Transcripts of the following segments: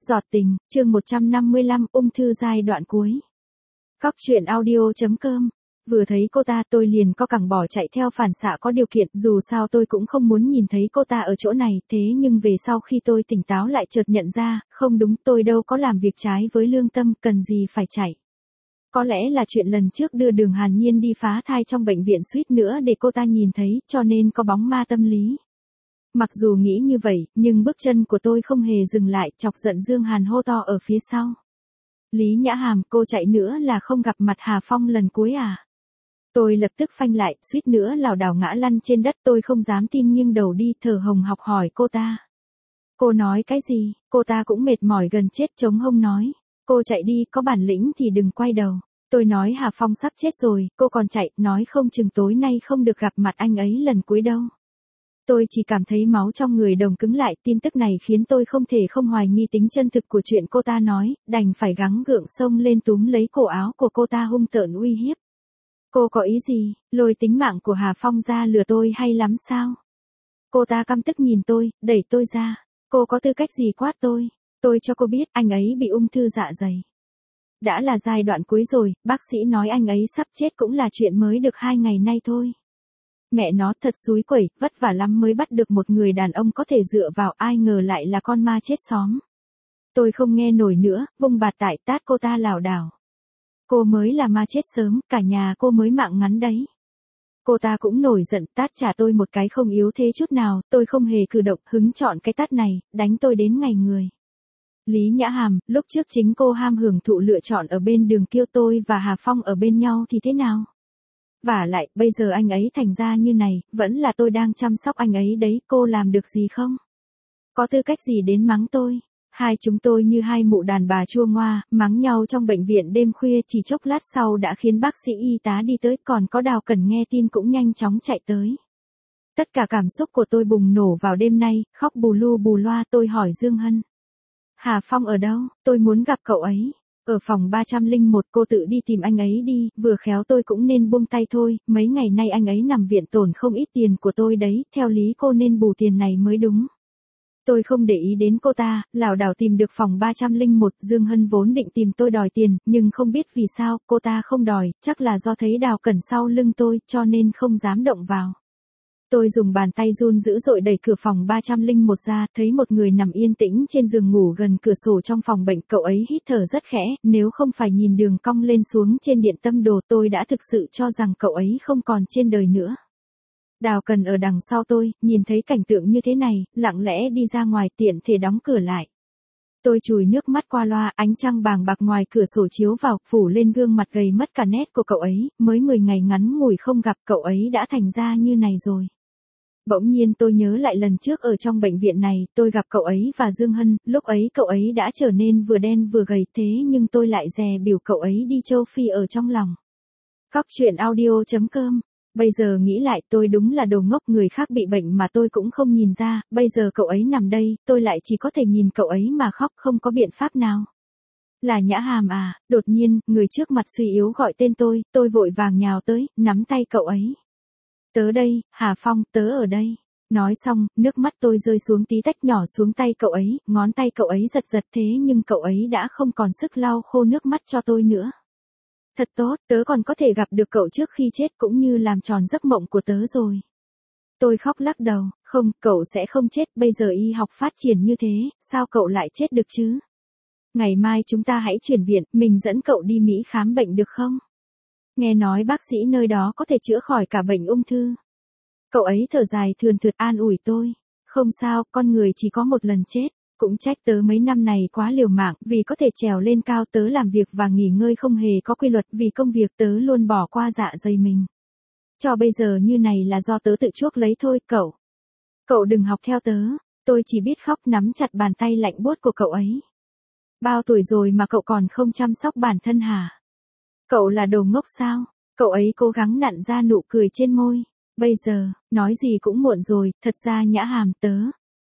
Giọt tình, chương 155, ung thư giai đoạn cuối. Cóc truyện audio.com. Vừa thấy cô ta tôi liền co cẳng bỏ chạy theo phản xạ có điều kiện, dù sao tôi cũng không muốn nhìn thấy cô ta ở chỗ này, thế nhưng về sau khi tôi tỉnh táo lại chợt nhận ra, không đúng, tôi đâu có làm việc trái với lương tâm, cần gì phải chạy. Có lẽ là chuyện lần trước đưa Đường Hàn Nhiên đi phá thai trong bệnh viện suýt nữa để cô ta nhìn thấy, cho nên có bóng ma tâm lý. Mặc dù nghĩ như vậy, nhưng bước chân của tôi không hề dừng lại, chọc giận Dương Hàn hô to ở phía sau. Lý Nhã Hàm, cô chạy nữa là không gặp mặt Hà Phong lần cuối à? Tôi lập tức phanh lại, suýt nữa lảo đảo ngã lăn trên đất, tôi không dám tin nghiêng đầu đi, thở hồng hộc hỏi cô ta. Cô nói cái gì? Cô ta cũng mệt mỏi gần chết, chống hông nói. Cô chạy đi, có bản lĩnh thì đừng quay đầu. Tôi nói Hà Phong sắp chết rồi, cô còn chạy, nói không chừng tối nay không được gặp mặt anh ấy lần cuối đâu. Tôi chỉ cảm thấy máu trong người đồng cứng lại, tin tức này khiến tôi không thể không hoài nghi tính chân thực của chuyện cô ta nói, đành phải gắng gượng xông lên túm lấy cổ áo của cô ta hung tợn uy hiếp. Cô có ý gì, lôi tính mạng của Hà Phong ra lừa tôi hay lắm sao? Cô ta căm tức nhìn tôi, đẩy tôi ra. Cô có tư cách gì quát tôi? Tôi cho cô biết anh ấy bị ung thư dạ dày. Đã là giai đoạn cuối rồi, bác sĩ nói anh ấy sắp chết cũng là chuyện mới được 2 ngày nay thôi. Mẹ nó thật xúi quẩy, vất vả lắm mới bắt được một người đàn ông có thể dựa vào, ai ngờ lại là con ma chết xóm. Tôi không nghe nổi nữa, vung bạt tại tát cô ta lảo đảo. Cô mới là ma chết sớm, cả nhà cô mới mạng ngắn đấy. Cô ta cũng nổi giận, tát trả tôi một cái không yếu thế chút nào, tôi không hề cử động, hứng chọn cái tát này, đánh tôi đến ngày người. Lý Nhã Hàm, lúc trước chính cô ham hưởng thụ lựa chọn ở bên đường kêu tôi và Hà Phong ở bên nhau thì thế nào? Vả lại, bây giờ anh ấy thành ra như này, vẫn là tôi đang chăm sóc anh ấy đấy, cô làm được gì không? Có tư cách gì đến mắng tôi? Hai chúng tôi như hai mụ đàn bà chua ngoa, mắng nhau trong bệnh viện đêm khuya, chỉ chốc lát sau đã khiến bác sĩ y tá đi tới, còn có Đào Cẩn nghe tin cũng nhanh chóng chạy tới. Tất cả cảm xúc của tôi bùng nổ vào đêm nay, khóc bù lu bù loa, tôi hỏi Dương Hân. Hà Phong ở đâu? Tôi muốn gặp cậu ấy. Ở phòng 301, cô tự đi tìm anh ấy đi, vừa khéo tôi cũng nên buông tay thôi, mấy ngày nay anh ấy nằm viện tổn không ít tiền của tôi đấy, theo lý cô nên bù tiền này mới đúng. Tôi không để ý đến cô ta, lảo đảo tìm được phòng 301, Dương Hân vốn định tìm tôi đòi tiền, nhưng không biết vì sao, cô ta không đòi, chắc là do thấy Đào Cẩn sau lưng tôi, cho nên không dám động vào. Tôi dùng bàn tay run dữ dội đẩy cửa phòng 301 ra, thấy một người nằm yên tĩnh trên giường ngủ gần cửa sổ trong phòng bệnh, cậu ấy hít thở rất khẽ, nếu không phải nhìn đường cong lên xuống trên điện tâm đồ tôi đã thực sự cho rằng cậu ấy không còn trên đời nữa. Đào Cần ở đằng sau tôi, nhìn thấy cảnh tượng như thế này, lặng lẽ đi ra ngoài tiện thể đóng cửa lại. Tôi chùi nước mắt qua loa, ánh trăng bàng bạc ngoài cửa sổ chiếu vào, phủ lên gương mặt gầy mất cả nét của cậu ấy, mới 10 ngày ngắn ngủi không gặp cậu ấy đã thành ra như này rồi. Bỗng nhiên tôi nhớ lại lần trước ở trong bệnh viện này, tôi gặp cậu ấy và Dương Hân, lúc ấy cậu ấy đã trở nên vừa đen vừa gầy, thế nhưng tôi lại dè biểu cậu ấy đi châu Phi ở trong lòng. Cóc truyện audio.com. Bây giờ nghĩ lại tôi đúng là đồ ngốc, người khác bị bệnh mà tôi cũng không nhìn ra, bây giờ cậu ấy nằm đây, tôi lại chỉ có thể nhìn cậu ấy mà khóc, không có biện pháp nào. Là Nhã Hàm à? Đột nhiên, người trước mặt suy yếu gọi tên tôi vội vàng nhào tới, nắm tay cậu ấy. Tớ đây, Hà Phong, tớ ở đây. Nói xong, nước mắt tôi rơi xuống tí tách nhỏ xuống tay cậu ấy, ngón tay cậu ấy giật giật, thế nhưng cậu ấy đã không còn sức lau khô nước mắt cho tôi nữa. Thật tốt, tớ còn có thể gặp được cậu trước khi chết cũng như làm tròn giấc mộng của tớ rồi. Tôi khóc lắc đầu, không, cậu sẽ không chết, bây giờ y học phát triển như thế, sao cậu lại chết được chứ? Ngày mai chúng ta hãy chuyển viện, mình dẫn cậu đi Mỹ khám bệnh được không? Nghe nói bác sĩ nơi đó có thể chữa khỏi cả bệnh ung thư. Cậu ấy thở dài thườn thượt an ủi tôi. Không sao, con người chỉ có một lần chết. Cũng trách tớ mấy năm này quá liều mạng, vì có thể trèo lên cao tớ làm việc và nghỉ ngơi không hề có quy luật, vì công việc tớ luôn bỏ qua dạ dày mình. Cho bây giờ như này là do tớ tự chuốc lấy thôi, cậu. Cậu đừng học theo tớ. Tôi chỉ biết khóc nắm chặt bàn tay lạnh buốt của cậu ấy. Bao tuổi rồi mà cậu còn không chăm sóc bản thân hả? Cậu là đồ ngốc sao? Cậu ấy cố gắng nặn ra nụ cười trên môi. Bây giờ, nói gì cũng muộn rồi, thật ra Nhã Hàm tớ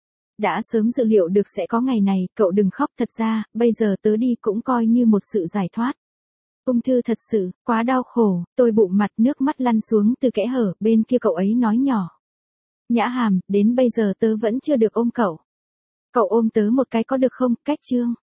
đã sớm dự liệu được sẽ có ngày này, cậu đừng khóc, thật ra, bây giờ tớ đi cũng coi như một sự giải thoát. Ung thư thật sự, quá đau khổ, tôi bụng mặt nước mắt lăn xuống từ kẽ hở, bên kia cậu ấy nói nhỏ. Nhã Hàm, đến bây giờ tớ vẫn chưa được ôm cậu. Cậu ôm tớ một cái có được không, cách chương.